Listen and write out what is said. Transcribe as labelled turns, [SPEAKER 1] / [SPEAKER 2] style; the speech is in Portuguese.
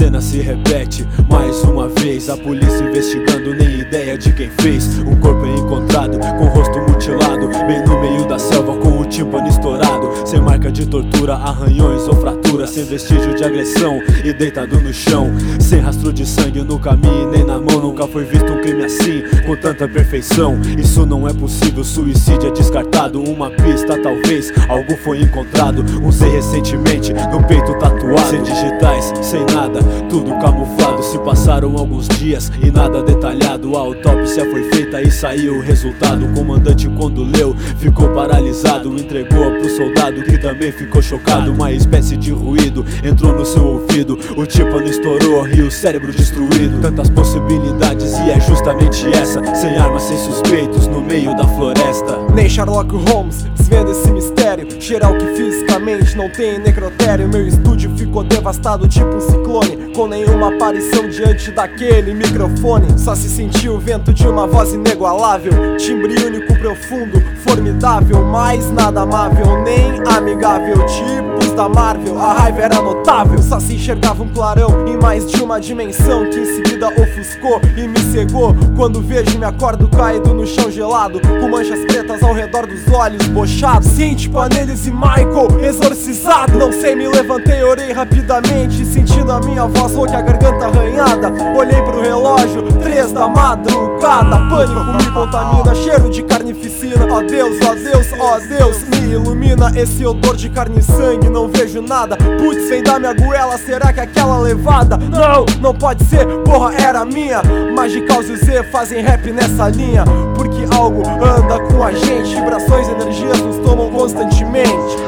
[SPEAKER 1] cena se repete mais uma vez. A polícia investigando, nem ideia de quem fez. Um corpo é encontrado com o rosto mutilado, bem no meio da selva com o tímpano estourado, sem marca de tortura, arranhões ou fratura, sem vestígio de agressão e deitado no chão, sem rastro de sangue no caminho e nem na mão. Nunca foi visto um crime assim, com tanta perfeição. Isso não é possível, suicídio é descartado. Uma pista talvez, algo foi encontrado. Usei recentemente no peito tatuado, sem digitais, sem nada, tudo camuflado. Se passaram alguns dias e nada detalhado. A autópsia foi feita e saiu o resultado. O comandante quando leu ficou paralisado, entregou pro soldado que também ficou chocado. Uma espécie de ruído entrou no seu ouvido, o tímpano estourou e o cérebro destruído. Tantas possibilidades e é justamente essa, sem armas, sem suspeitos, no meio da floresta.
[SPEAKER 2] Nem Sherlock Holmes desvenda esse mistério, geral que fisicamente não tem necrotério. Meu estúdio ficou devastado tipo um ciclone, com nenhuma aparição diante daquele microfone. Só se sentiu o vento de uma voz inigualável, timbre único, profundo, formidável, mas nada amável nem amigável, tipos da Marvel. A raiva era notável, só se enxergava um clarão em mais de uma dimensão, que em seguida ofuscou e me cegou. Quando vejo me acordo caído no chão gelado, com manchas pretas ao redor dos olhos bochados. Ciente, Paneles e Michael exorcizado. Não sei, me levantei, orei rapidamente, sentindo a minha voz rouca, a garganta arranhada. Olhei pro relógio, 3 da madrugada. Pânico me contamina, cheiro de carnificina. Ó Deus, ó Deus, ó Deus, me ilumina. Esse odor de carne e sangue, não vejo nada. Putz, vem da minha goela, será que aquela levada? Não, não pode ser, porra, era minha. Magical e Z fazem rap nessa linha, porque algo anda com a gente. Vibrações e energias nos tomam constantemente.